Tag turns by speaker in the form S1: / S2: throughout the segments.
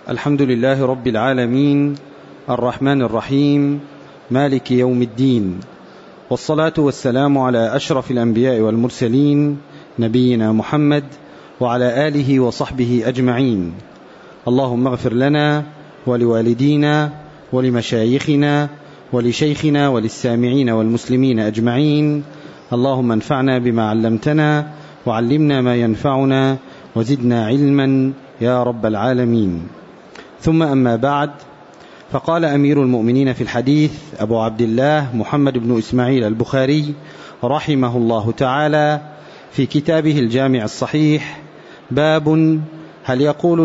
S1: الحمد لله رب العالمين، الرحمن الرحيم، مالك يوم الدين، والصلاة والسلام على أشرف الأنبياء والمرسلين، نبينا محمد وعلى آله وصحبه أجمعين. اللهم اغفر لنا ولوالدينا ولمشايخنا ولشيخنا وللسامعين والمسلمين أجمعين. اللهم انفعنا بما علمتنا وعلمنا ما ينفعنا وزدنا علما يا رب العالمين. ثم أما بعد، فقال أمير المؤمنين في الحديث أبو عبد الله محمد بن إسماعيل البخاري رحمه الله تعالى في كتابه الجامع الصحيح: باب هل يقول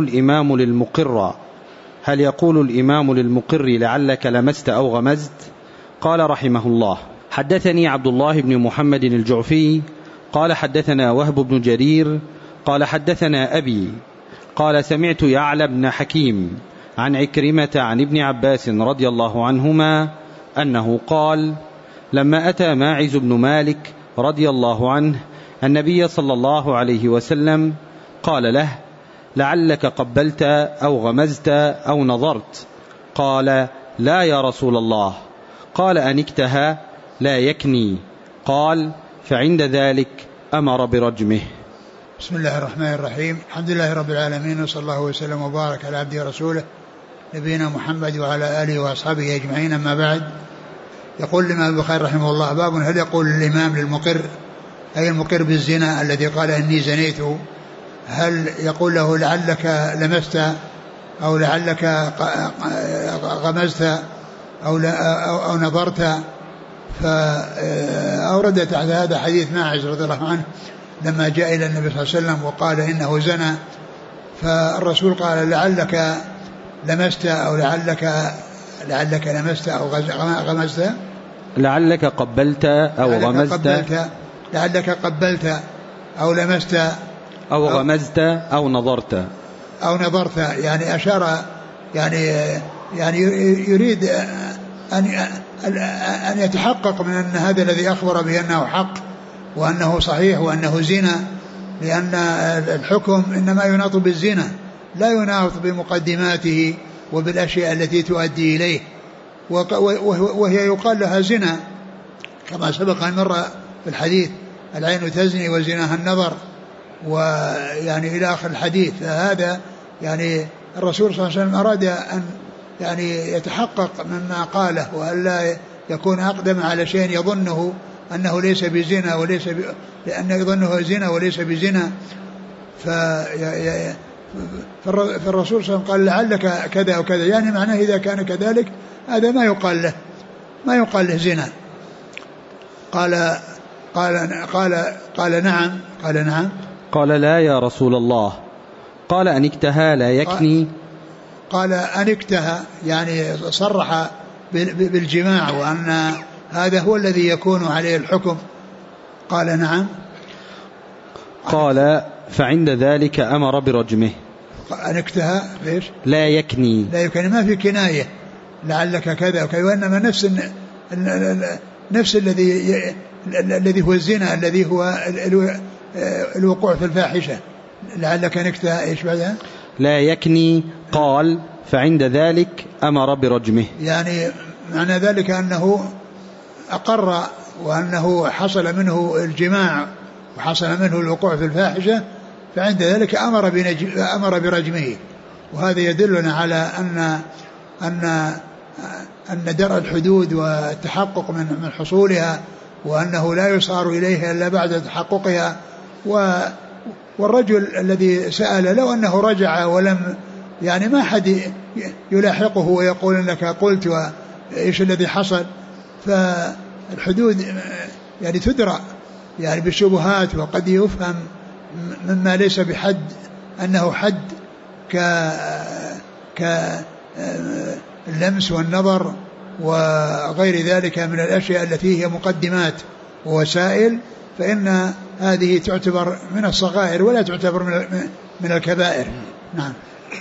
S1: الإمام للمقر لعلك لمست أو غمزت؟ قال رحمه الله: حدثني عبد الله بن محمد الجعفي قال حدثنا وهب بن جرير قال حدثنا أبي قال سمعت يعلى بن حكيم عن عكرمة عن ابن عباس رضي الله عنهما أنه قال: لما أتى ماعز بن مالك رضي الله عنه النبي صلى الله عليه وسلم قال له: لعلك قبلت أو غمزت أو نظرت؟ قال: لا يا رسول الله. قال: أنكتها لا يكني؟ قال: فعند ذلك أمر برجمه.
S2: بسم الله الرحمن الرحيم. الحمد لله رب العالمين، وصلى الله وسلم وبارك على عبده ورسوله نبينا محمد وعلى آله وأصحابه أجمعين. أما بعد، يقول الإمام البخاري رحمه الله: باب هل يقول الإمام للمقر، أي المقر بالزنا الذي قال إني زنيت، هل يقول له لعلك لمست أو لعلك غمزت أو نظرت؟ فأورد تحت هذا حديث ماعز رضي الله عنه لما جاء إلى النبي صلى الله عليه وسلم وقال إنه زنى، فالرسول قال: لعلك لمست أو لعلك لمست أو غمزت، لعلك
S1: قبلت أو غمزت،
S2: لعلك قبلت أو لمست
S1: أو غمزت أو نظرت.
S2: يعني أشار، يعني يريد أن يتحقق من أن هذا الذي أخبر به أنه حق وأنه صحيح وأنه زنا، لأن الحكم إنما يناط بالزنا، لا يناط بمقدماته وبالأشياء التي تؤدي إليه، وهي يقال لها زنا كما سبق أن مر في الحديث: العين تزني وزناها النظر، ويعني إلى آخر الحديث. فهذا يعني الرسول صلى الله عليه وسلم أراد أن يعني يتحقق مما قاله، وألا يكون أقدم على شيء يظنه أنه ليس بزنا لأنه يظنه زنا وليس بزنا. فالرسول صلى الله عليه وسلم قال: لعلك كذا وكذا، يعني معناه إذا كان كذلك هذا ما يقال له زنا. قال نعم.
S1: قال: لا يا رسول الله. قال: أنكتها لا يكني؟
S2: قال: أنكتها، يعني صرح بالجماع وأن هذا هو الذي يكون عليه الحكم. قال: نعم.
S1: قال: فعند ذلك أمر برجمه.
S2: أنكتها ليش؟
S1: لا يكني،
S2: ما في كناية لعلك كذا وكذا، وإنما نفس الذي هو الزنا، الذي هو الوقوع في الفاحشة. لعلك نكتها إيش بعدها؟
S1: لا يكني. قال: فعند ذلك أمر برجمه،
S2: يعني معنى ذلك أنه أقر وأنه حصل منه الجماع وحصل منه الوقوع في الفاحشة، فعند ذلك أمر برجمه. وهذا يدلنا على أن درء الحدود والتحقق من حصولها، وأنه لا يصار إليها إلا بعد تحققها. والرجل الذي سأل لو أنه رجع ولم، يعني ما حد يلاحقه ويقول أنك قلت وإيش الذي حصل، فالحدود يعني تدرى يعني بالشبهات، وقد يفهم مما ليس بحد أنه حد كاللمس والنظر وغير ذلك من الأشياء التي هي مقدمات ووسائل، فإن هذه تعتبر من الصغائر ولا تعتبر من الكبائر. نعم.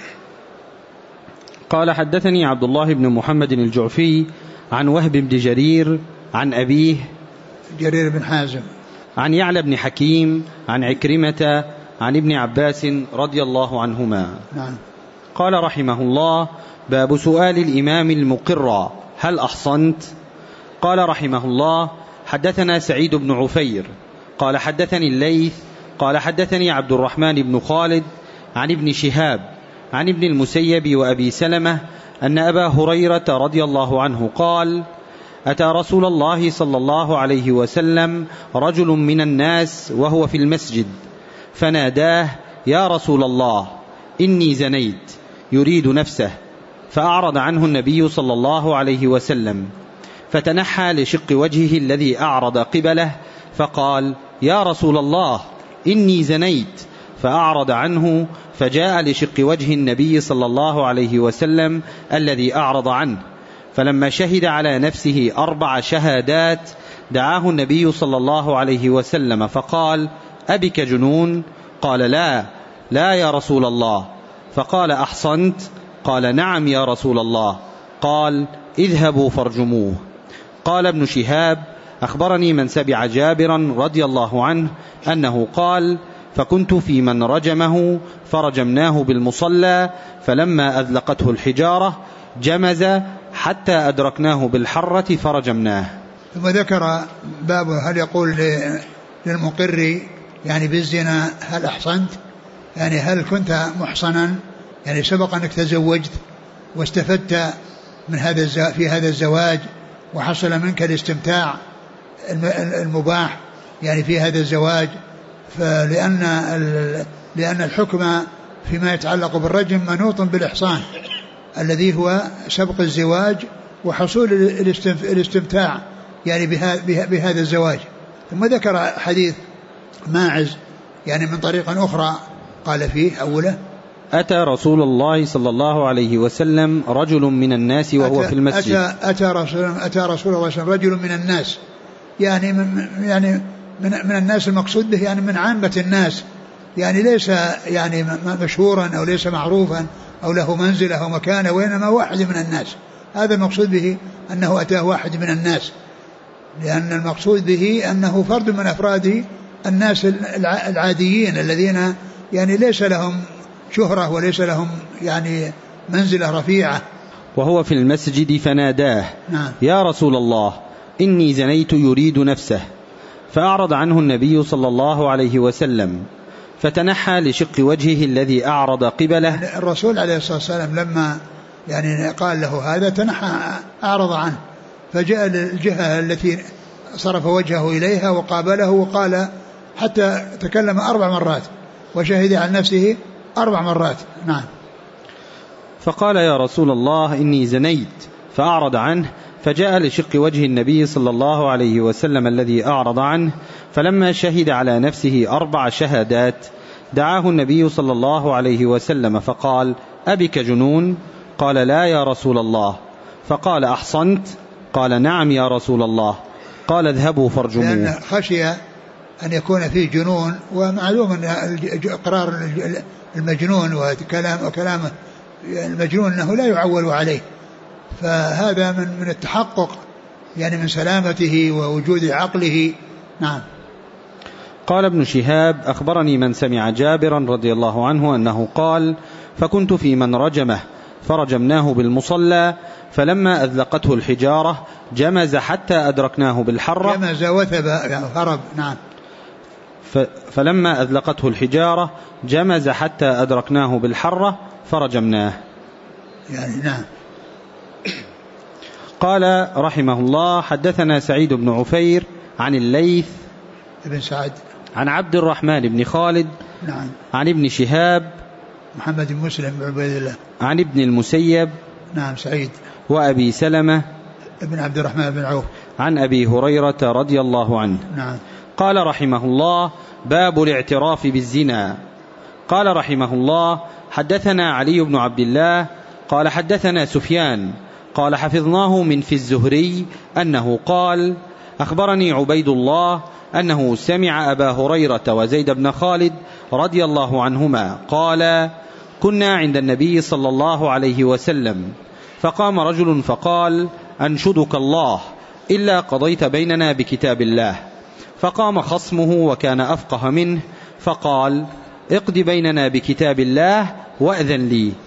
S1: قال: حدثني عبد الله بن محمد الجعفي عن وهب بن جرير عن أبيه
S2: جرير بن حازم
S1: عن يعلى بن حكيم عن عكرمة عن ابن عباس رضي الله عنهما.
S2: نعم.
S1: قال رحمه الله: باب سؤال الإمام المقر: هل أحصنت؟ قال رحمه الله: حدثنا سعيد بن عفير قال حدثني الليث قال حدثني عبد الرحمن بن خالد عن ابن شهاب عن ابن المسيب وأبي سلمة أن أبا هريرة رضي الله عنه قال: أتى رسول الله صلى الله عليه وسلم رجل من الناس وهو في المسجد فناداه: يا رسول الله إني زنيت، يريد نفسه، فأعرض عنه النبي صلى الله عليه وسلم، فتنحى لشق وجهه الذي أعرض قبله فقال: يا رسول الله إني زنيت، فأعرض عنه، فجاء لشق وجه النبي صلى الله عليه وسلم الذي أعرض عنه، فلما شهد على نفسه 4 شهادات دعاه النبي صلى الله عليه وسلم فقال: أبك جنون؟ قال: لا يا رسول الله. فقال: أحصنت؟ قال: نعم يا رسول الله. قال: اذهبوا فارجموه. قال ابن شهاب: أخبرني من سمع جابرا رضي الله عنه أنه قال: فكنت في من رجمه فرجمناه بالمصلى، فلما أذلقته الحجارة جمز حتى أدركناه بالحرة فرجمناه.
S2: ثم ذكر باب هل يقول للمقر يعني بالزنا: هل أحصنت؟ يعني هل كنت محصنا، يعني سبق أنك تزوجت واستفدت من في هذا الزواج وحصل منك الاستمتاع المباح يعني في هذا الزواج، لأن الحكم فيما يتعلق بالرجم منوط بالإحصان الذي هو سبق الزواج وحصول الاستمتاع يعني بهذا الزواج. ثم ذكر حديث ماعز يعني من طريق أخرى قال فيه أوله:
S1: أتى رسول الله صلى الله عليه وسلم رجل من الناس وهو في المسجد.
S2: أتى رسول الله صلى الله عليه وسلم رجل من الناس، يعني من الناس المقصود به يعني من عامة الناس، يعني ليس يعني مشهورا أو ليس معروفا أو له منزلة أو مكانة، وإنما واحد من الناس. هذا المقصود به أنه أتاه واحد من الناس، لأن المقصود به أنه فرد من أفراد الناس العاديين الذين يعني ليس لهم شهرة وليس لهم يعني منزلة رفيعة.
S1: وهو في المسجد فناداه:
S2: نعم.
S1: يا رسول الله إني زنيت، يريد نفسه، فأعرض عنه النبي صلى الله عليه وسلم، فتنحى لشق وجهه الذي أعرض قبله.
S2: الرسول عليه الصلاة والسلام لما يعني قال له هذا تنحى، أعرض عنه، فجاء الجهة التي صرف وجهه إليها وقابله وقال، حتى تكلم 4 مرات وشهد عن نفسه 4 مرات. نعم.
S1: فقال: يا رسول الله إني زنيت، فأعرض عنه، فجاء لشق وجه النبي صلى الله عليه وسلم الذي أعرض عنه، فلما شهد على نفسه 4 شهادات دعاه النبي صلى الله عليه وسلم فقال: أبك جنون؟ قال: لا يا رسول الله. فقال: أحصنت؟ قال: نعم يا رسول الله. قال: اذهبوا فارجموه.
S2: لأن خشي أن يكون فيه جنون، ومعلوم أن إقرار المجنون وكلامه المجنون أنه لا يعول عليه، فهذا من التحقق يعني من سلامته ووجود عقله. نعم.
S1: قال ابن شهاب: أخبرني من سمع جابرا رضي الله عنه أنه قال: فكنت في من رجمه فرجمناه بالمصلى، فلما أذلقته الحجارة جمز حتى أدركناه بالحرة.
S2: جمز وثب يعني هرب. نعم.
S1: فلما أذلقته الحجارة جمز حتى أدركناه بالحرة فرجمناه.
S2: يعني نعم.
S1: قال رحمه الله: حدثنا سعيد بن عفير عن الليث
S2: ابن سعد
S1: عن عبد الرحمن بن خالد.
S2: نعم.
S1: عن ابن شهاب
S2: محمد بن مسلم بن عبيد الله.
S1: عن ابن المسيب.
S2: نعم سعيد.
S1: وأبي سلمة
S2: ابن عبد الرحمن بن عوف.
S1: عن أبي هريرة رضي الله عنه.
S2: نعم.
S1: قال رحمه الله: باب الاعتراف بالزنا. قال رحمه الله: حدثنا علي بن عبد الله قال حدثنا سفيان قال حفظناه من في الزهري أنه قال: أخبرني عبيد الله أنه سمع أبا هريرة وزيد بن خالد رضي الله عنهما قال: كنا عند النبي صلى الله عليه وسلم، فقام رجل فقال: أنشدك الله إلا قضيت بيننا بكتاب الله. فقام خصمه وكان أفقه منه فقال: اقض بيننا بكتاب الله وأذن لي.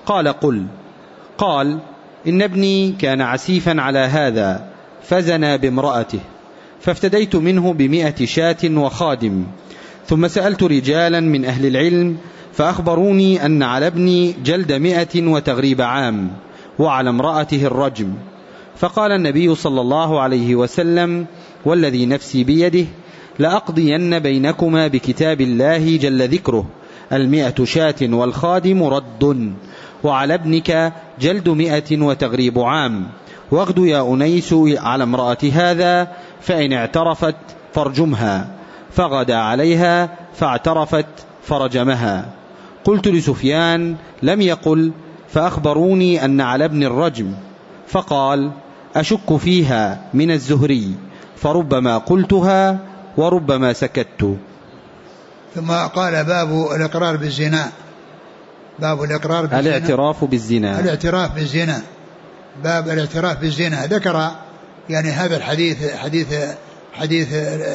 S1: قال قل. قال إن ابني كان عسيفا على هذا فزنى بامرأته، فافتديت منه ب100 شاة وخادم، ثم سألت رجالا من أهل العلم فأخبروني أن على ابني جلد 100 وتغريب عام، وعلى امرأته الرجم. فقال النبي صلى الله عليه وسلم: والذي نفسي بيده لأقضين بينكما بكتاب الله جل ذكره، 100 شاة والخادم رد، وعلى ابنك جلد 100 وتغريب عام، واغد يا أنيس على امرأة هذا، فإن اعترفت فارجمها. فغدا عليها فاعترفت فرجمها. قلت لسفيان: لم يقل، فأخبروني أن على ابن الرجم. فقال: أشك فيها من الزهري، فربما قلتها وربما سكت.
S2: ثم قال: باب الإقرار بالزنا. باب الإقرار بالزنا،
S1: الاعتراف بالزنا.
S2: الاعتراف بالزنا، باب الاعتراف بالزنا. ذكر يعني هذا الحديث، حديث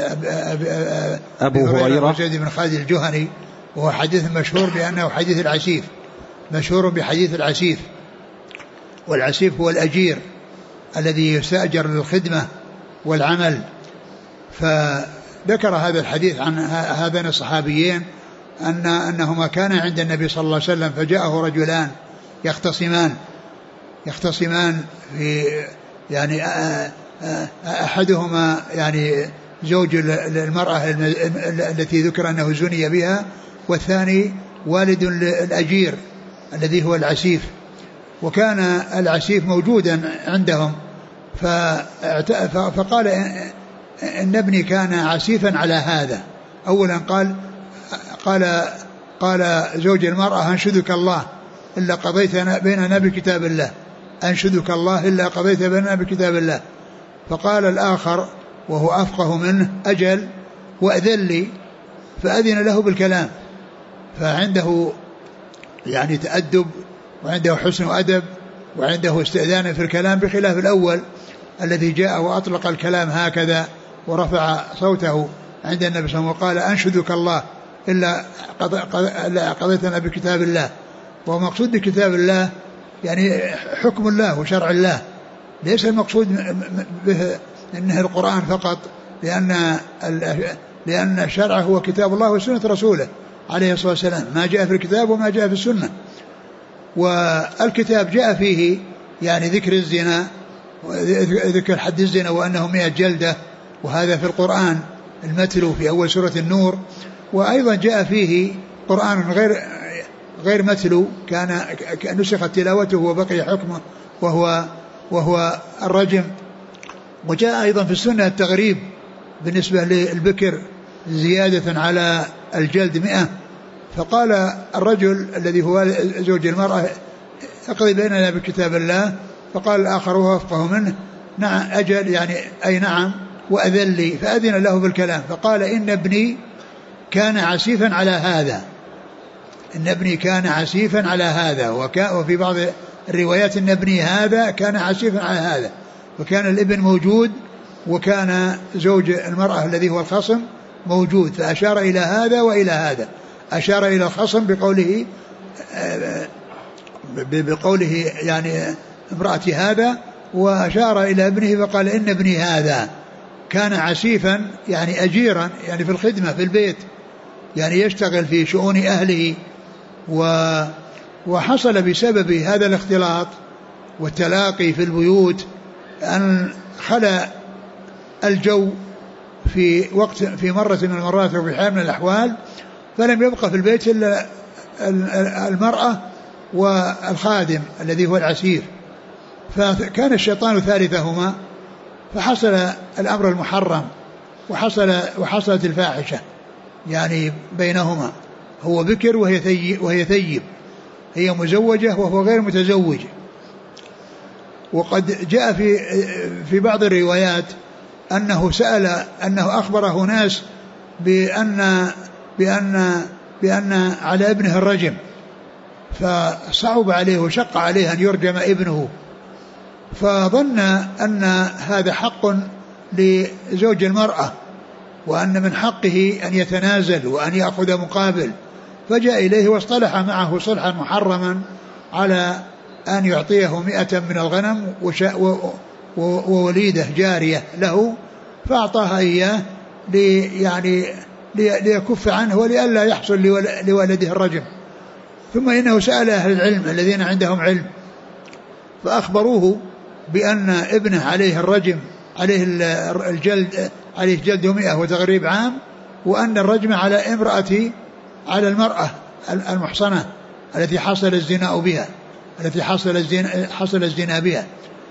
S2: أبو هريرة وزيد بن خالد الجهني، وهو حديث مشهور بأنه حديث العسيف، مشهور بحديث العسيف. والعسيف هو الأجير الذي يستأجر للخدمة والعمل. فذكر هذا الحديث عن هذين الصحابيين أنهما كان عند النبي صلى الله عليه وسلم، فجاءه رجلان يختصمان في يعني أحدهما يعني زوج المرأة التي ذكر أنه زني بها، والثاني والد الأجير الذي هو العسيف. وكان العسيف موجودا عندهم، فقال إن ابني كان عسيفا على هذا. أولا قال زوج المرأة: أنشدك الله إلا قضيت بيننا بكتاب الله، أنشدك الله إلا قضيت بيننا بكتاب الله. فقال الآخر وهو أفقه منه: أجل وأذن لي، فأذن له بالكلام. فعنده يعني تأدب، وعنده حسن أدب، وعنده استئذان في الكلام، بخلاف الأول الذي جاء وأطلق الكلام هكذا ورفع صوته عند النبي صلى الله عليه وسلم وقال: أنشدك الله إلا قضيتنا بكتاب الله. ومقصود بكتاب الله يعني حكم الله وشرع الله، ليس المقصود به إنه القرآن فقط، لأن الشرع هو كتاب الله وسنة رسوله عليه الصلاة والسلام، ما جاء في الكتاب وما جاء في السنة. والكتاب جاء فيه يعني ذكر الزنا، ذكر حد الزنا وأنه 100 جلدة، وهذا في القرآن المتلو في أول سورة النور. وأيضا جاء فيه قرآن غير متلو، كان نسخت تلاوته وبقي حكمه وهو الرجم. وجاء أيضا في السنة التغريب بالنسبة للبكر زيادة على الجلد 100. فقال الرجل الذي هو زوج المرأة: اقضي بيننا بكتاب الله. فقال الآخر وهو أفقه منه: نعم أجل، يعني أي نعم، وأذن لي، فأذن له بالكلام. فقال: إن ابني كان عسيفا على هذا، إن ابني كان عسيفا على هذا. وفي بعض الروايات إن ابني هذا كان عسيفا على هذا، وكان الابن موجود، وكان زوج المرأة الذي هو الخصم موجود. فأشار إلى هذا وإلى هذا، أشار إلى الخصم بقوله يعني امرأة هذا، وأشار إلى ابنه فقال: إن ابني هذا كان عسيفا، يعني أجيرا، يعني في الخدمة في البيت، يعني يشتغل في شؤون أهله. وحصل بسبب هذا الاختلاط والتلاقي في البيوت أن خلى الجو في مرة من المرات وفي حال من الأحوال، فلم يبقى في البيت إلا المرأة والخادم الذي هو العسير. فكان الشيطان ثالثهما، فحصل الأمر المحرم، وحصلت الفاحشة يعني بينهما، هو بكر وهي ثيب، هي مزوجة وهو غير متزوج. وقد جاء في بعض الروايات أنه أخبره ناس بأن على ابنه الرجم، فصعب عليه وشق عليه أن يرجم ابنه، فظن أن هذا حق لزوج المرأة، وأن من حقه أن يتنازل وأن يأخذ مقابل، فجاء إليه واصطلح معه صلحا محرما، على أن يعطيه 100 من الغنم ووليدة جارية له، فأعطاها إياه ليكف عنه ولئلا يحصل لولده الرجم. ثم إنه سأل أهل العلم الذين عندهم علم فأخبروه بأن ابنه عليه الرجم، عليه الجلد، عليه جلد 100 وتغريب عام، وأن الرجم على المرأة المحصنة التي حصل الزنا بها، التي حصل الزنا بها.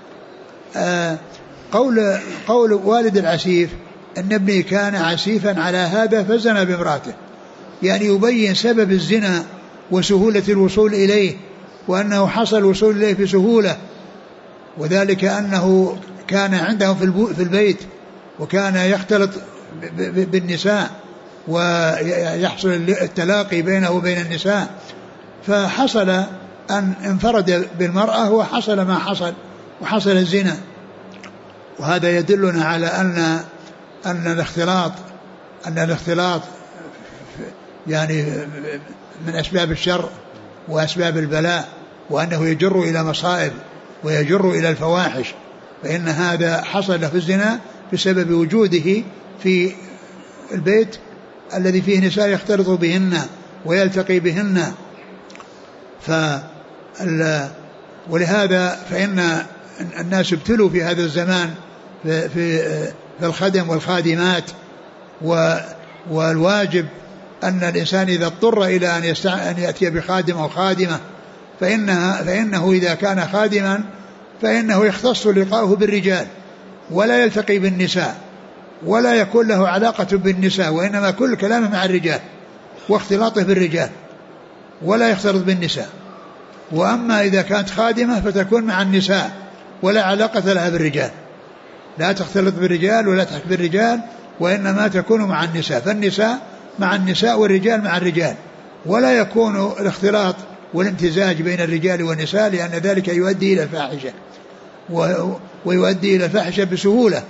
S2: قول والد العسيف أن ابني كان عسيفا على هذا فزنى بامرأته، يعني يبين سبب الزنا وسهولة الوصول إليه، وأنه حصل الوصول إليه بسهولة، وذلك أنه كان عندهم في البيت، وكان يختلط بالنساء ويحصل التلاقي بينه وبين النساء، فحصل أن انفرد بالمرأة وحصل ما حصل وحصل الزنا. وهذا يدلنا على أن الاختلاط يعني من أسباب الشر وأسباب البلاء، وأنه يجر إلى مصائب ويجر إلى الفواحش، فإن هذا حصل في الزنا بسبب وجوده في البيت الذي فيه نساء يختلط بهن ويلتقي بهن. ولهذا فإن الناس ابتلوا في هذا الزمان في الخدم والخادمات، والواجب أن الإنسان إذا اضطر إلى أن يأتي بخادم أو خادمة فإنه إذا كان خادما فإنه يختص لقاؤه بالرجال ولا يلتقي بالنساء ولا يكون له علاقة بالنساء، وإنما كل كلامه مع الرجال واختلاطه بالرجال ولا يختلط بالنساء. وأما إذا كانت خادمة فتكون مع النساء ولا علاقة لها بالرجال، لا تختلط بالرجال ولا تحك بالرجال، وإنما تكون مع النساء، فالنساء مع النساء والرجال مع الرجال، ولا يكون الاختلاط والامتزاج بين الرجال والنساء، لأن ذلك يؤدي إلى الفاحشة ويؤدي إلى الفاحشة بسهولة.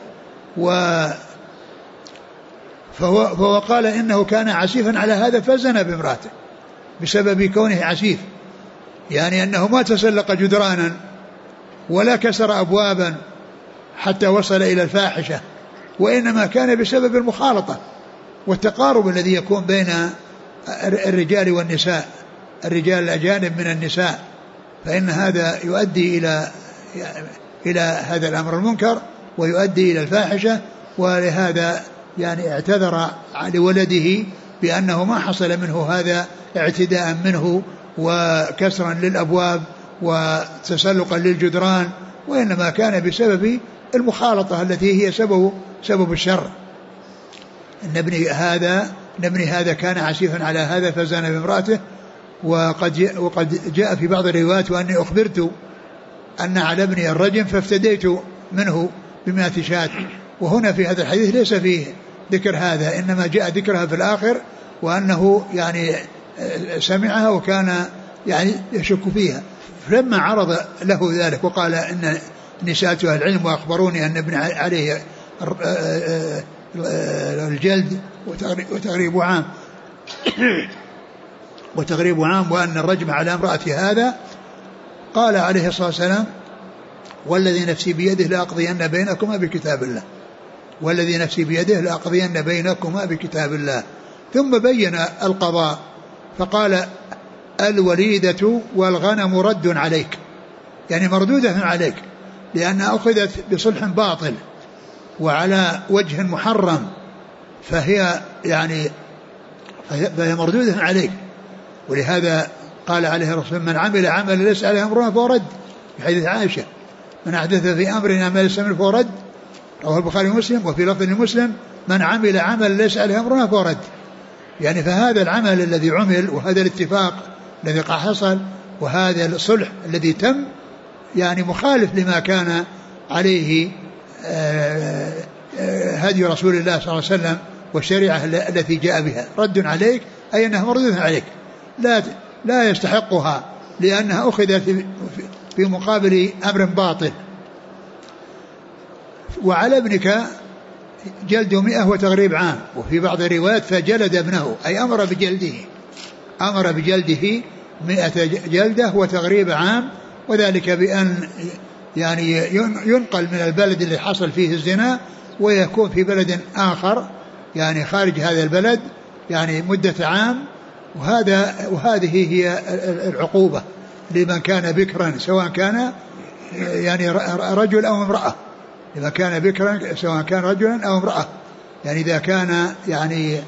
S2: فهو قال إنه كان عسيفا على هذا فزنى بامرأته بسبب كونه عسيف، يعني أنه ما تسلق جدرانا ولا كسر أبوابا حتى وصل إلى الفاحشة، وإنما كان بسبب المخالطة والتقارب الذي يكون بين الرجال والنساء، الرجال الأجانب من النساء، فإن هذا يؤدي إلى هذا الأمر المنكر ويؤدي إلى الفاحشة. ولهذا يعني اعتذر لولده بأنه ما حصل منه هذا اعتداء منه وكسرا للأبواب وتسلقا للجدران، وإنما كان بسبب المخالطة التي هي سبب الشر. ابن هذا كان عسيفا على هذا فزان بامرأته. وقد جاء في بعض الروايات وأني أخبرت أن على ابني الرجم فافتديت منه ب100 شاة. وهنا في هذا الحديث ليس فيه ذكر هذا، إنما جاء ذكرها في الآخر، وأنه يعني سمعها وكان يعني يشك فيها. فلما عرض له ذلك وقال إن نسأت أهل العلم وأخبروني أن ابن عليه الجلد وتغريب عام وأن الرجم على امرأة هذا، قال عليه الصلاة والسلام: والذي نفسي بيده لأقضين بينكما بكتاب الله، والذي نفسي بيده لأقضين بينكما بكتاب الله. ثم بين القضاء فقال: الوليدة والغنم رد عليك، يعني مردودة عليك، لأنها أخذت بصلح باطل وعلى وجه محرم، فهي مردودة عليك. ولهذا قال عليه الرسول: من عمل عملا ليس عليه أمرنا فهو رد، في حديث عائشة: من أحدث في أمرنا ما ليس منه فهو رد، رواه البخاري ومسلم. وفي لفظ لمسلم: من عمل عملا ليس عليه أمرنا فهو رد. يعني فهذا العمل الذي عمل وهذا الاتفاق الذي حصل وهذا الصلح الذي تم يعني مخالف لما كان عليه هدي رسول الله صلى الله عليه وسلم والشريعة التي جاء بها. رد عليك أي أنها مردودة عليك، لا يستحقها، لأنها أخذت في مقابل أمر باطل. وعلى ابنك جلد 100 وتغريب عام. وفي بعض الروايات فجلد ابنه، أي أمر بجلده 100 جلدة وتغريب عام، وذلك بأن يعني ينقل من البلد اللي حصل فيه الزنا ويكون في بلد آخر يعني خارج هذا البلد يعني مدة عام. وهذه هي العقوبة لمن كان بكرا سواء كان يعني رجل أو امرأة، لمن كان بكرا سواء كان رجلا أو امرأة. يعني إذا كان يعني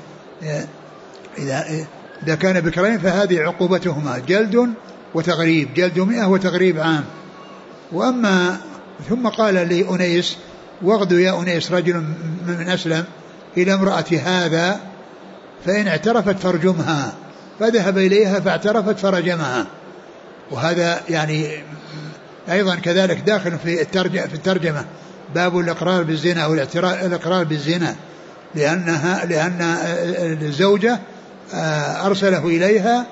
S2: إذا كان بكرين فهذه عقوبتهما جلد وتغريب، جلد 100 وتغريب عام. وأما ثم قال لأنيس واغدو يا أنيس رجل من أسلم إلى امرأة هذا فإن اعترفت فارجمها، فذهب إليها فاعترفت فرجمها. وهذا يعني أيضا كذلك داخل في الترجمة باب الإقرار بالزنا أو الإقرار بالزنا، لأن الزوجة أرسله إليها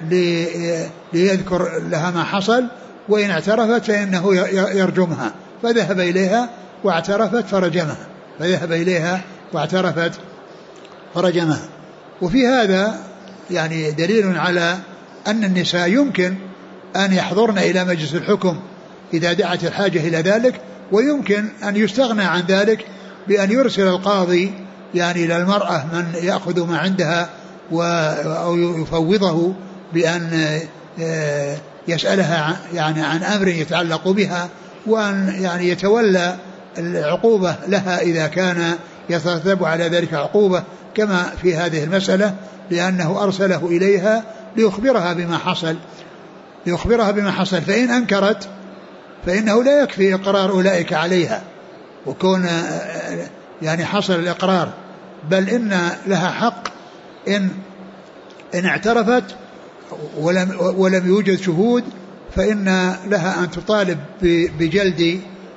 S2: ليذكر لها ما حصل، وإن اعترفت فإنه يرجمها، فذهب إليها واعترفت فرجمها. وفي هذا يعني دليل على أن النساء يمكن أن يحضرن إلى مجلس الحكم إذا دعت الحاجة إلى ذلك، ويمكن أن يستغنى عن ذلك بأن يرسل القاضي يعني للمرأة من يأخذ ما عندها أو يفوضه بأن يسألها يعني عن أمر يتعلق بها، وأن يعني يتولى العقوبة لها إذا كان يترتب على ذلك عقوبة، كما في هذه المسألة، لأنه أرسله إليها ليخبرها بما حصل. فإن أنكرت فإنه لا يكفي إقرار أولئك عليها وكون يعني حصل الإقرار، بل إن لها حق إن اعترفت ولم يوجد شهود، فإن لها أن تطالب بجلد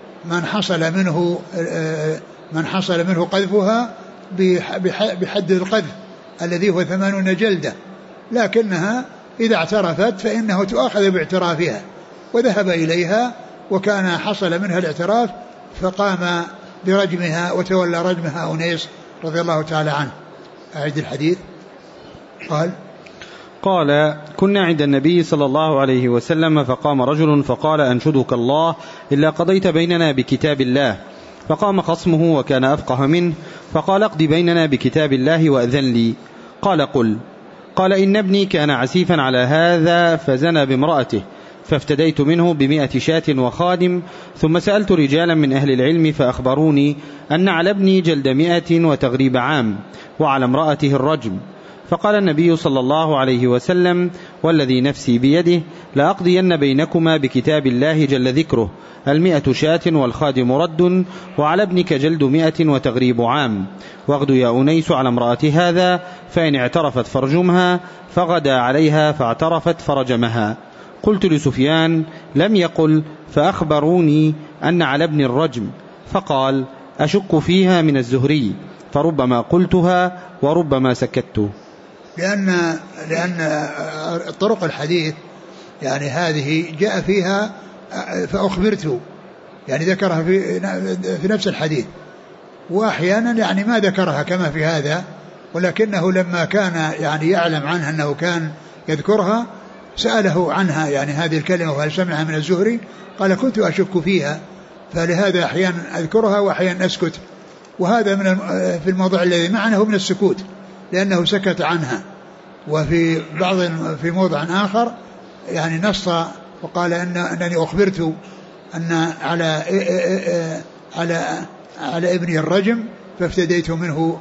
S2: من حصل منه قذفها بحد القذف الذي هو 80 جلدة. لكنها إذا اعترفت فإنه تؤخذ باعترافها، وذهب إليها وكان حصل منها الاعتراف فقام برجمها وتولى رجمها أنيس رضي الله تعالى عنه. أعيد الحديث.
S1: قال كنا عند النبي صلى الله عليه وسلم فقام رجل فقال أنشدك الله إلا قضيت بيننا بكتاب الله. فقام خصمه وكان أفقه منه فقال اقض بيننا بكتاب الله وأذن لي. قال قل. قال إن ابني كان عسيفا على هذا فزنى بامرأته فافتديت منه 100 شاة وخادم، ثم سألت رجالا من أهل العلم فأخبروني أن على ابني جلد 100 وتغريب عام وعلى امرأته الرجم. فقال النبي صلى الله عليه وسلم والذي نفسي بيده لأقضين بينكما بكتاب الله جل ذكره 100 شاة والخادم رد وعلى ابنك جلد 100 وتغريب عام، واغدو يا أنيس على امرأة هذا فإن اعترفت فارجمها، فغدا عليها فاعترفت فرجمها. قلت لسفيان لم يقل فأخبروني أن على ابن الرجم، فقال أشك فيها من الزهري فربما قلتها وربما سكت.
S2: لأن طرق الحديث يعني هذه جاء فيها فأخبرت، يعني ذكرها في نفس الحديث، وأحيانا يعني ما ذكرها كما في هذا، ولكنه لما كان يعني يعلم عنها أنه كان يذكرها سأله عنها يعني هذه الكلمة وهل سمعها من الزهري، قال كنت أشك فيها، فلهذا أحيانا أذكرها وأحيانا أسكت. وهذا في الموضوع الذي معنا من السكوت لأنه سكت عنها. وفي في موضع آخر يعني نص وقال أنني أخبرت أن على ابني الرجم فافتديت منه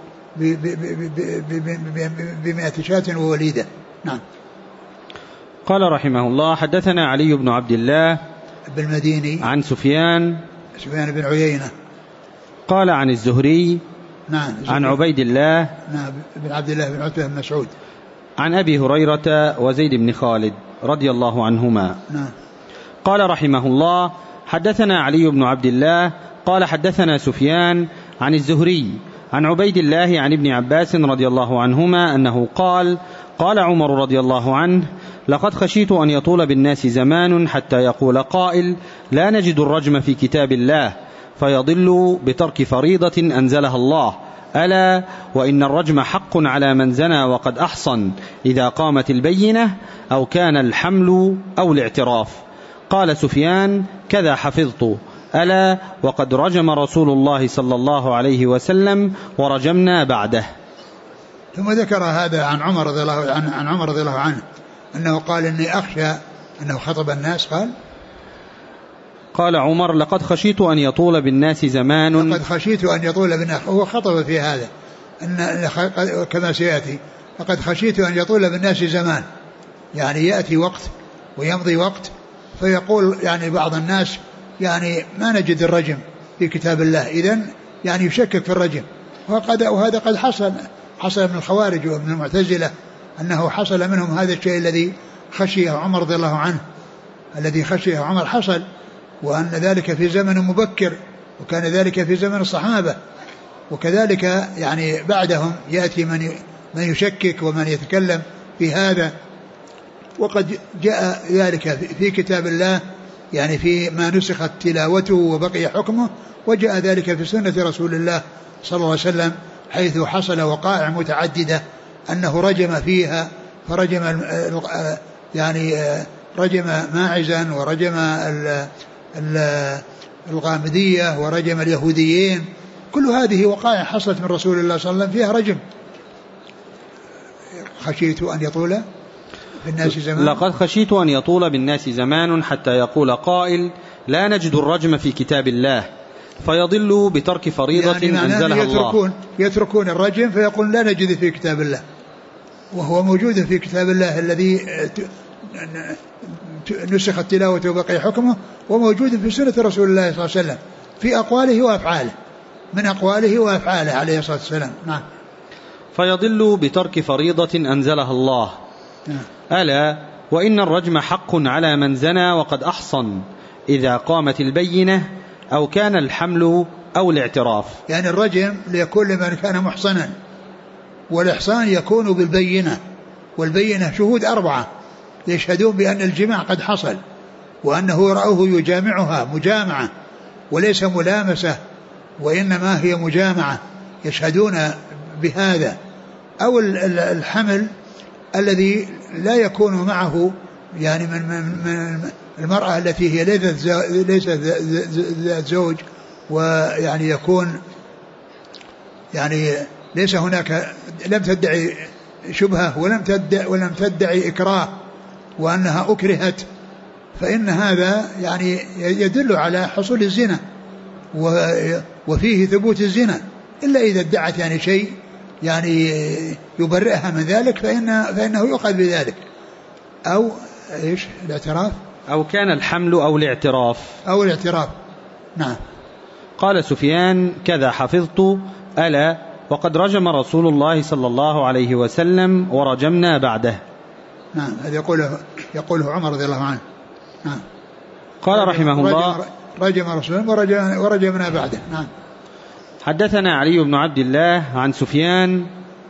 S2: ب100 شاة ووليدة. نعم.
S1: قال رحمه الله حدثنا علي بن عبد الله
S2: بالمديني
S1: عن سفيان
S2: بن عيينة
S1: قال عن الزهري
S2: نعم
S1: عن عبيد الله
S2: نعم بن عبد الله بن عتبة بن مسعود
S1: عن أبي هريرة وزيد بن خالد رضي الله عنهما.
S2: نعم.
S1: قال رحمه الله حدثنا علي بن عبد الله قال حدثنا سفيان عن الزهري عن عبيد الله عن ابن عباس رضي الله عنهما أنه قال قال عمر رضي الله عنه لقد خشيت أن يطول بالناس زمان حتى يقول قائل لا نجد الرجم في كتاب الله فيضل بترك فريضة أنزلها الله ألا وإن الرجم حق على من زنى وقد أحصن إذا قامت البينة أو كان الحمل أو الاعتراف. قال سفيان: كذا حفظت. ألا وقد رجم رسول الله صلى الله عليه وسلم ورجمنا بعده.
S2: ثم ذكر هذا عن عمر رضي الله عنه أنه قال: إني أخشى، أنه خطب الناس
S1: قال عمر: لقد خشيت أن يطول بالناس زمان.
S2: لقد خشيت أن يطول بالناس، هو خطب في هذا أن كما سيأتي: لقد خشيت أن يطول بالناس زمان، يعني يأتي وقت ويمضي وقت فيقول يعني بعض الناس يعني ما نجد الرجم في كتاب الله، إذن يعني يشكك في الرجم. وهذا قد حصل من الخوارج ومن المعتزلة، أنه حصل منهم هذا الشيء الذي خشيه عمر رضي الله عنه، الذي خشيه عمر حصل، وأن ذلك في زمن مبكر، وكان ذلك في زمن الصحابة، وكذلك يعني بعدهم يأتي من يشكك ومن يتكلم في هذا. وقد جاء ذلك في كتاب الله، يعني في ما نسخت تلاوته وبقي حكمه، وجاء ذلك في سنة رسول الله صلى الله عليه وسلم، حيث حصل وقائع متعددة أنه رجم فيها، فرجم يعني رجم ماعزا، ورجم الغامدية، ورجم اليهوديين. كل هذه وقائع حصلت من رسول الله صلى الله عليه وسلم فيها رجم. خشيت أن يطول بالناس زمان.
S1: لقد خشيت أن يطول بالناس زمان حتى يقول قائل: لا نجد الرجم في كتاب الله، فيضل بترك فريضة يعني أنزلها الله.
S2: يتركون الرجم فيقول: لا نجد في كتاب الله، وهو موجود في كتاب الله الذي نسخت تلاوته وبقي حكمه، وموجود في سنة رسول الله صلى الله عليه وسلم في أقواله وأفعاله، من أقواله وأفعاله عليه الصلاة والسلام. نعم.
S1: فيضل بترك فريضة أنزلها الله. ألا وإن الرجم حق على من زنى وقد أحصن إذا قامت البينة أو كان الحمل أو الاعتراف. يعني
S2: الرجم ليكون لمن كان محصنا، والإحصان يكون بالبينة، والبينة شهود 4 يشهدون بأن الجماع قد حصل، وأنه رأوه يجامعها مجامعة وليس ملامسة، وإنما هي مجامعة، يشهدون بهذا. أو الحمل الذي لا يكون معه يعني من المرأة التي هي ليست زوج، ويعني يكون يعني ليس هناك، لم تدعي شبهة ولم تدعي إكراه، وأنها أكرهت، فإن هذا يعني يدل على حصول الزنا وفيه ثبوت الزنا، إلا إذا ادعت يعني شيء يعني يبرئها من ذلك فإنه يؤخذ بذلك. أو إيش الاعتراف،
S1: أو كان الحمل أو الاعتراف.
S2: نعم.
S1: قال سفيان: كذا حفظت. ألا وقد رجم رسول الله صلى الله عليه وسلم ورجمنا بعده.
S2: نعم. هذا يقوله عمر رضي الله عنه. نعم.
S1: قال رحمه الله:
S2: رجم رسول الله ورجمنا بعده. نعم.
S1: حدثنا علي بن عبد الله عن سفيان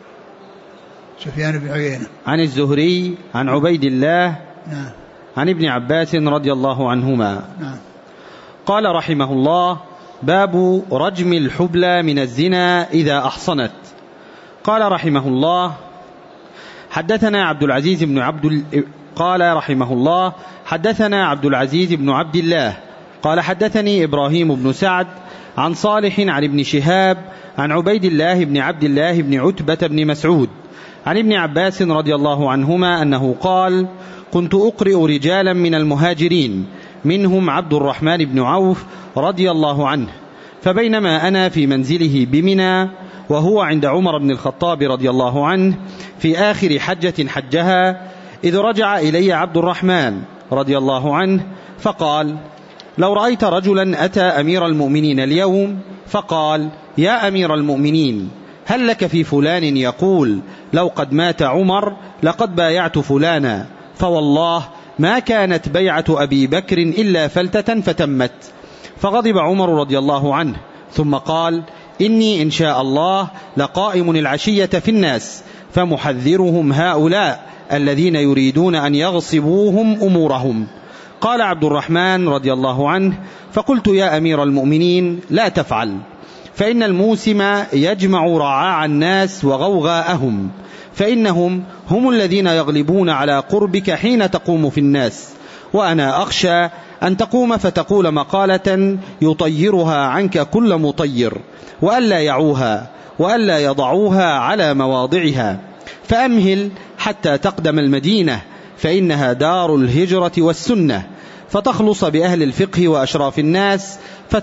S2: بن عيينة
S1: عن الزهري عن عبيد الله
S2: نعم
S1: عن ابن عباس رضي الله عنهما
S2: نعم.
S1: قال رحمه الله: باب رجم الحبلى من الزنا إذا أحصنت. قال رحمه الله: حدثنا عبد العزيز بن قال رحمه الله: حدثنا عبد العزيز بن عبد الله قال حدثني إبراهيم بن سعد عن صالح عن ابن شهاب عن عبيد الله بن عبد الله بن عتبة بن مسعود عن ابن عباس رضي الله عنهما أنه قال: كنت أقرئ رجالا من المهاجرين منهم عبد الرحمن بن عوف رضي الله عنه، فبينما أنا في منزله بمنى وهو عند عمر بن الخطاب رضي الله عنه في آخر حجة حجها، إذ رجع إلي عبد الرحمن رضي الله عنه فقال: لو رأيت رجلا أتى أمير المؤمنين اليوم فقال: يا أمير المؤمنين، هل لك في فلان يقول لو قد مات عمر لقد بايعت فلانا، فوالله ما كانت بيعة أبي بكر إلا فلتة فتمت. فغضب عمر رضي الله عنه ثم قال: إني إن شاء الله لقائم العشية في الناس فمحذرهم هؤلاء الذين يريدون أن يغصبوهم أمورهم. قال عبد الرحمن رضي الله عنه: فقلت: يا أمير المؤمنين لا تفعل. فإن الموسم يجمع رعاع الناس وغوغاءهم، فإنهم هم الذين يغلبون على قربك حين تقوم في الناس، وأنا أخشى أن تقوم فتقول مقالة يطيرها عنك كل مطير، وألا يعوها وألا يضعوها على مواضعها، فأمهل حتى تقدم المدينة، فإنها دار الهجرة والسنة، فتخلص بأهل الفقه وأشراف الناس،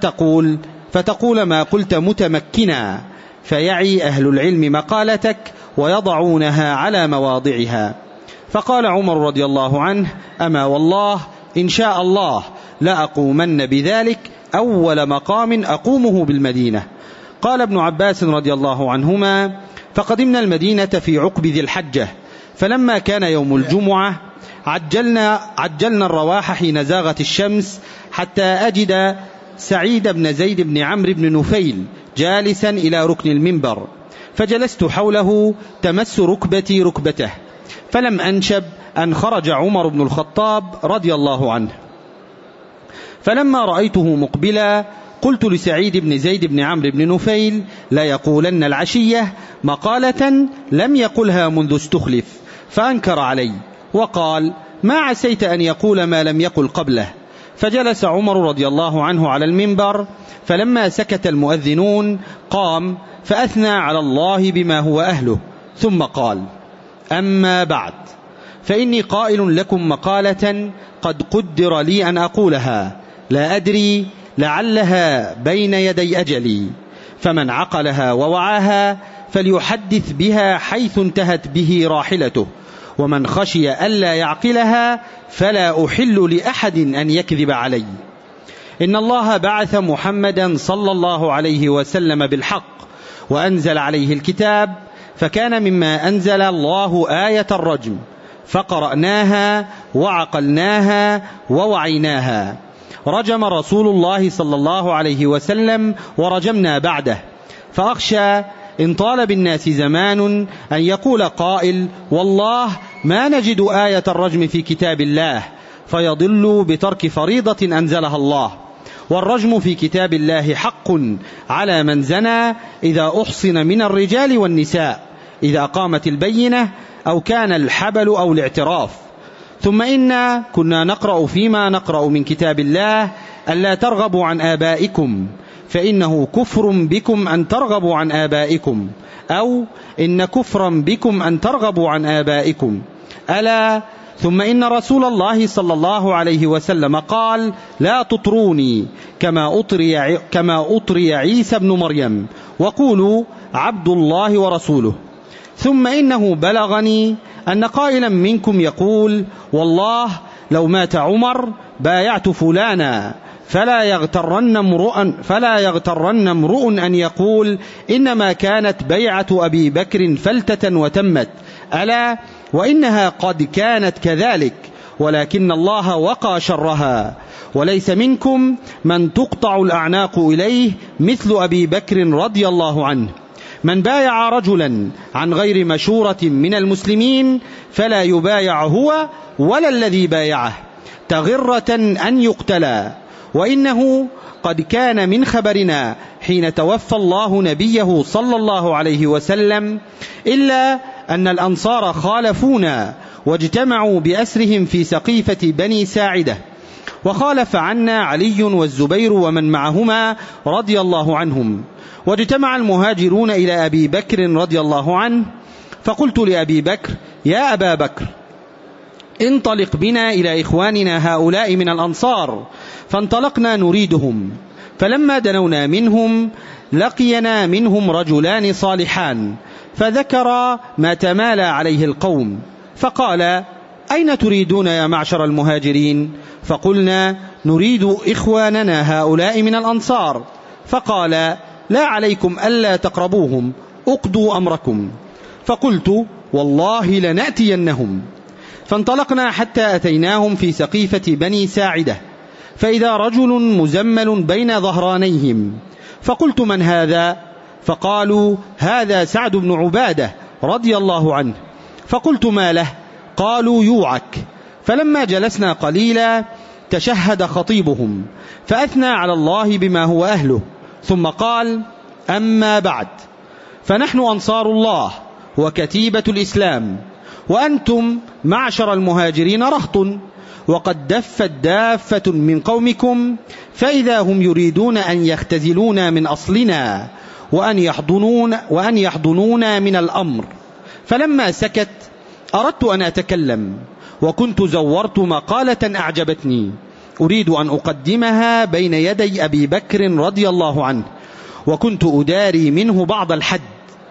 S1: فتقول ما قلت متمكنا، فيعي أهل العلم مقالتك ويضعونها على مواضعها. فقال عمر رضي الله عنه: أما والله إن شاء الله لأقومن بذلك أول مقام أقومه بالمدينة. قال ابن عباس رضي الله عنهما: فقدمنا المدينة في عقب ذي الحجة، فلما كان يوم الجمعة عجلنا الرواح حين زاغت الشمس، حتى أجد سعيد بن زيد بن عمرو بن نفيل جالسا إلى ركن المنبر، فجلست حوله تمس ركبتي ركبته، فلم أنشب أن خرج عمر بن الخطاب رضي الله عنه، فلما رأيته مقبلا قلت لسعيد بن زيد بن عمرو بن نفيل: لا يقولن العشية مقالة لم يقلها منذ استخلف، فأنكر علي وقال: ما عسيت أن يقول ما لم يقل قبله. فجلس عمر رضي الله عنه على المنبر، فلما سكت المؤذنون قام فأثنى على الله بما هو أهله، ثم قال: أما بعد، فإني قائل لكم مقالة قد قدر لي أن أقولها، لا أدري لعلها بين يدي أجلي، فمن عقلها ووعاها فليحدث بها حيث انتهت به راحلته، ومن خشي ألا يعقلها فلا أحل لأحد أن يكذب علي. إن الله بعث محمدا صلى الله عليه وسلم بالحق، وأنزل عليه الكتاب، فكان مما أنزل الله آية الرجم، فقرأناها وعقلناها ووعيناها. رجم رسول الله صلى الله عليه وسلم ورجمنا بعده، فأخشى إن طال بالناس زمان أن يقول قائل: والله ما نجد آية الرجم في كتاب الله، فيضل بترك فريضة أنزلها الله. والرجم في كتاب الله حق على من زنى إذا أحصن من الرجال والنساء، إذا قامت البينة أو كان الحبل أو الاعتراف. ثم إنا كنا نقرأ فيما نقرأ من كتاب الله: ألا ترغبوا عن آبائكم، فإنه كفر بكم أن ترغبوا عن آبائكم، أو إن كفرا بكم أن ترغبوا عن آبائكم. ألا ثم إن رسول الله صلى الله عليه وسلم قال: لا تطروني كما أطري عيسى بن مريم، وقولوا عبد الله ورسوله. ثم إنه بلغني أن قائلا منكم يقول: والله لو مات عمر بايعت فلانا، فلا يغترن امرؤ أن يقول إنما كانت بيعة أبي بكر فلتة وتمت، ألا وإنها قد كانت كذلك، ولكن الله وقى شرها. وليس منكم من تقطع الأعناق إليه مثل أبي بكر رضي الله عنه. من بايع رجلا عن غير مشورة من المسلمين فلا يبايع هو ولا الذي بايعه، تغرة أن يقتلا. وإنه قد كان من خبرنا حين توفى الله نبيه صلى الله عليه وسلم، إلا أن الأنصار خالفونا واجتمعوا بأسرهم في سقيفة بني ساعدة، وخالف عنا علي والزبير ومن معهما رضي الله عنهم. واجتمع المهاجرون إلى أبي بكر رضي الله عنه، فقلت لأبي بكر: يا أبا بكر، انطلق بنا إلى إخواننا هؤلاء من الأنصار. فانطلقنا نريدهم، فلما دنونا منهم لقينا منهم رجلان صالحان، فذكر ما تمالى عليه القوم، فقال: أين تريدون يا معشر المهاجرين؟ فقلنا: نريد إخواننا هؤلاء من الأنصار. فقال: لا عليكم ألا تقربوهم، اقضوا أمركم. فقلت: والله لنأتينهم. فانطلقنا حتى أتيناهم في سقيفة بني ساعدة، فإذا رجل مزمل بين ظهرانيهم، فقلت: من هذا؟ فقالوا: هذا سعد بن عبادة رضي الله عنه. فقلت: ما له؟ قالوا: يوعك. فلما جلسنا قليلا تشهد خطيبهم، فأثنى على الله بما هو أهله، ثم قال: أما بعد، فنحن أنصار الله وكتيبة الإسلام، وأنتم معشر المهاجرين رهط، وقد دفت دافة من قومكم، فإذا هم يريدون أن يختزلونا من أصلنا وأن يحضنونا من الأمر. فلما سكت أردت أن أتكلم، وكنت زورت مقالة أعجبتني أريد أن أقدمها بين يدي أبي بكر رضي الله عنه، وكنت أداري منه بعض الحد.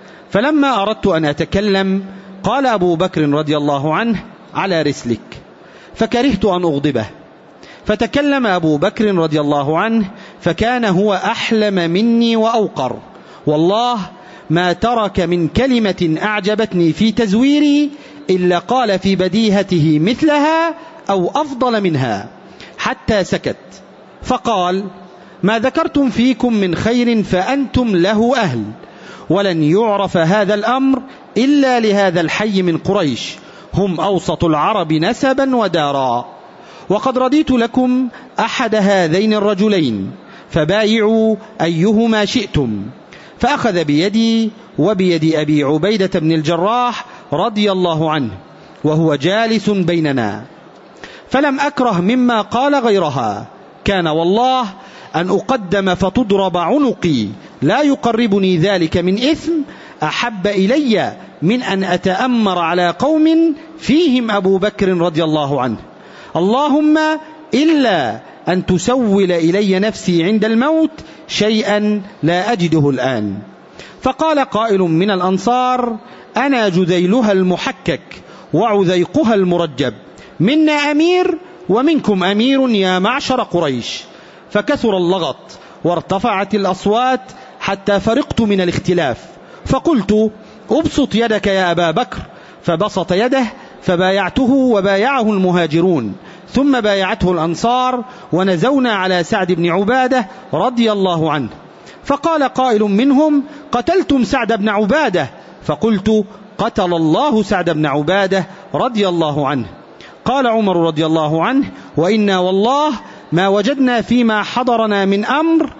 S1: فلما أردت أن أتكلم قال أبو بكر رضي الله عنه: على رسلك. فكرهت أن أغضبه، فتكلم أبو بكر رضي الله عنه، فكان هو أحلم مني وأوقر، والله ما ترك من كلمة أعجبتني في تزويري إلا قال في بديهته مثلها أو أفضل منها، حتى سكت. فقال: ما ذكرتم فيكم من خير فأنتم له أهل، ولن يعرف هذا الأمر إلا لهذا الحي من قريش، هم أوسط العرب نسبا ودارا، وقد رضيت لكم أحد هذين الرجلين، فبايعوا أيهما شئتم. فأخذ بيدي وبيد أبي عبيدة بن الجراح رضي الله عنه وهو جالس بيننا، فلم أكره مما قال غيرها، كان والله أن أقدم فتضرب عنقي لا يقربني ذلك من إثم أحب إلي من أن أتأمر على قوم فيهم أبو بكر رضي الله عنه، اللهم إلا أن تسول إلي نفسي عند الموت شيئا لا أجده الآن. فقال قائل من الأنصار: أنا جذيلها المحكك وعذيقها المرجب، منا أمير ومنكم أمير يا معشر قريش. فكثر اللغط وارتفعت الأصوات حتى فرقت من الاختلاف، فقلت: أبسط يدك يا أبا بكر، فبسط يده، فبايعته وبايعه المهاجرون، ثم بايعته الأنصار، ونزونا على سعد بن عبادة رضي الله عنه. فقال قائل منهم: قتلتم سعد بن عبادة. فقلت: قتل الله سعد بن عبادة رضي الله عنه. قال عمر رضي الله عنه: وإنا والله ما وجدنا فيما حضرنا من أمر.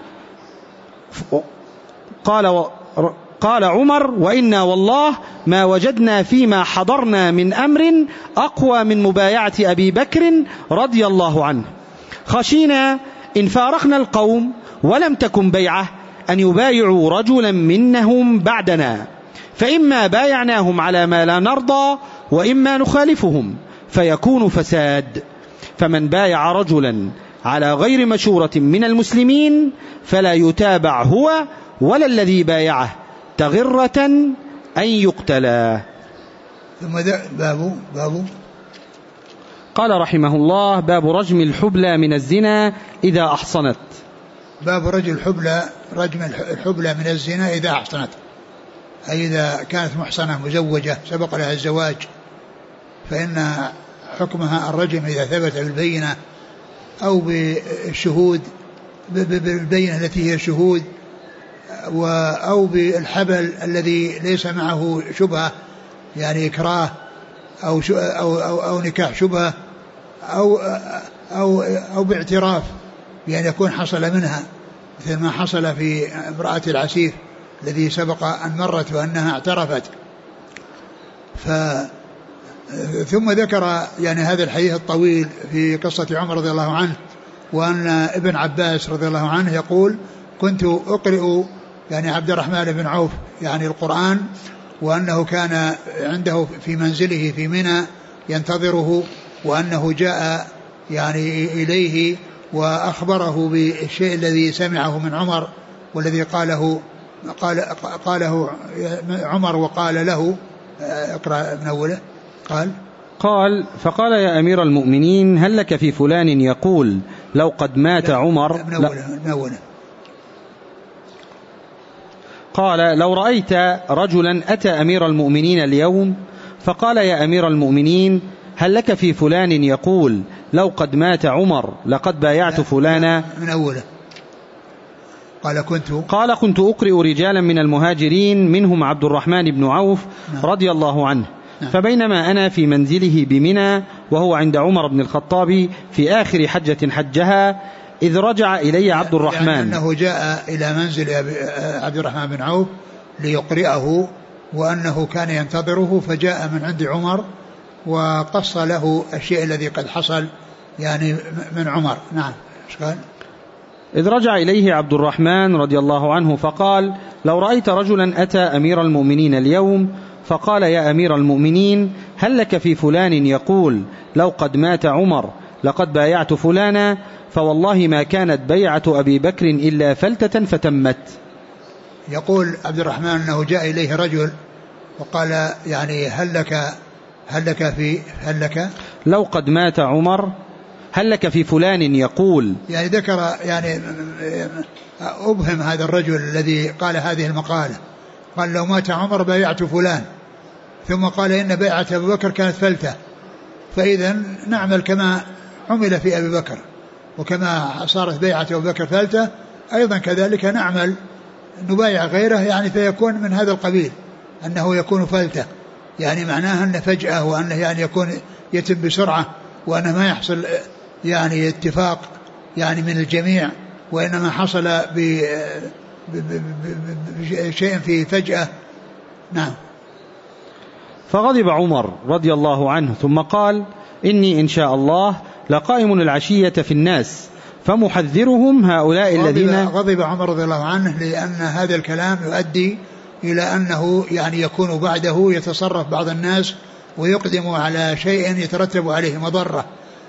S1: قال عمر: وإنا والله ما وجدنا فيما حضرنا من أمر أقوى من مبايعة أبي بكر رضي الله عنه، خشينا إن فارقنا القوم ولم تكن بيعة أن يبايعوا رجلا منهم بعدنا، فإما بايعناهم على ما لا نرضى، وإما نخالفهم فيكون فساد. فمن بايع رجلا على غير مشورة من المسلمين فلا يتابع هو ولا الذي بايعه، تغرة أن يقتلا.
S2: ثم باب
S1: قال رحمه الله: باب رجم الحبلى من الزنا إذا أحصنت.
S2: باب رجم الحبلى من الزنا إذا أحصنت، أي إذا كانت محصنة مزوجة سبق لها الزواج، فإن حكمها الرجم إذا ثبت بالبينة أو بالشهود، بالبينة التي هي شهود، أو بالحبل الذي ليس معه شبهة، يعني إكراه أو نكاح شبهة، أو باعتراف بأن يكون حصل منها، مثل ما حصل في امرأة العسير الذي سبق أن مرت وأنها اعترفت. ثم ذكر يعني هذا الحديث الطويل في قصة عمر رضي الله عنه، وأن ابن عباس رضي الله عنه يقول: كنت أقرئ يعني عبد الرحمن بن عوف يعني القرآن، وأنه كان عنده في منزله في منى ينتظره، وأنه جاء يعني إليه وأخبره بالشيء الذي سمعه من عمر، والذي قاله عمر وقال له اقرأ من أوله.
S1: قال: فقال: يا أمير المؤمنين، هل لك في فلان يقول لو قد مات عمر؟
S2: من أوله.
S1: قال: لو رأيت رجلا أتى أمير المؤمنين اليوم فقال: يا أمير المؤمنين، هل لك في فلان يقول لو قد مات عمر لقد بايعت فلانا؟
S2: من أوله.
S1: قال: كنت أقرئ رجالا من المهاجرين منهم عبد الرحمن بن عوف رضي الله عنه، فبينما أنا في منزله بمنى وهو عند عمر بن الخطاب في آخر حجة حجها، إذ رجع إلي عبد الرحمن،
S2: يعني أنه جاء إلى منزل عبد الرحمن بن عوف ليقرئه، وأنه كان ينتظره، فجاء من عند عمر وقص له الشيء الذي قد حصل يعني من عمر. نعم. قال
S1: إذ رجع إليه عبد الرحمن رضي الله عنه فقال: لو رأيت رجلا أتى أمير المؤمنين اليوم فقال: يا أمير المؤمنين، هل لك في فلان يقول لو قد مات عمر لقد بايعت فلانا، فوالله ما كانت بيعة أبي بكر إلا فلتة فتمت.
S2: يقول عبد الرحمن أنه جاء إليه رجل وقال يعني هل لك
S1: لو قد مات عمر هل لك في فلان يقول،
S2: يعني ذكر يعني أبهم هذا الرجل الذي قال هذه المقالة، قال لو مات عمر بايعت فلان، ثم قال إن بيعة أبي بكر كانت فلتة، فإذا نعمل كما عمل في أبي بكر، وكما صارت بيعة أبي بكر فلتة أيضا كذلك نعمل نبايع غيره، يعني فيكون من هذا القبيل أنه يكون فلتة، يعني معناها أن فجأة، وأنه يعني يكون يتم بسرعة، وأنه ما يحصل يعني اتفاق يعني من الجميع، وإنما حصل بشيء في فجأة. نعم.
S1: فغضب عمر رضي الله عنه ثم قال: إني إن شاء الله لقائم العشية في الناس فمحذرهم هؤلاء الذين.
S2: غضب عمر رضي الله عنه لأن هذا الكلام يؤدي إلى أنه يعني يكون بعده يتصرف بعض الناس ويقدم على شيء يترتب عليه مضرة،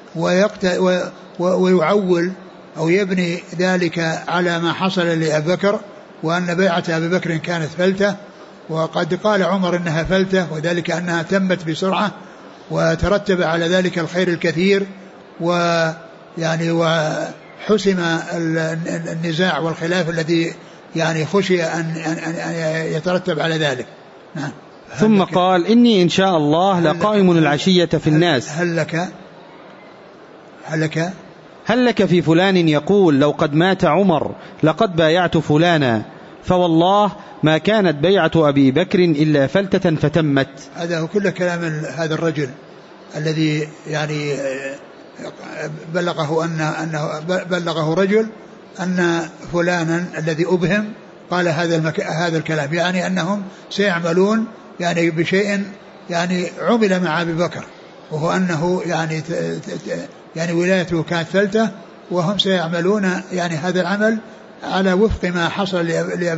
S2: ويعول أو يبني ذلك على ما حصل لأبي بكر، وأن بيعة أبي بكر كانت فلتة، وقد قال عمر إنها فلتة، وذلك أنها تمت بسرعة وترتب على ذلك الخير الكثير، ويعني وحسم النزاع والخلاف الذي يعني خشي أن يترتب على ذلك. نعم.
S1: ثم قال: إني إن شاء الله لقائم العشية في الناس. هل لك في فلان يقول لو قد مات عمر لقد بايعت فلانا، فوالله ما كانت بيعة أبي بكر إلا فلتة فتمت.
S2: هذا هو كل كلام هذا الرجل الذي يعني بلغه رجل أن فلانا الذي أبهم قال هذا الكلام، يعني أنهم سيعملون يعني بشيء يعني عمل مع أبي بكر، وهو أنه يعني ولايته كانت فلتة، وهم سيعملون يعني هذا العمل على وفق ما حصل لأبي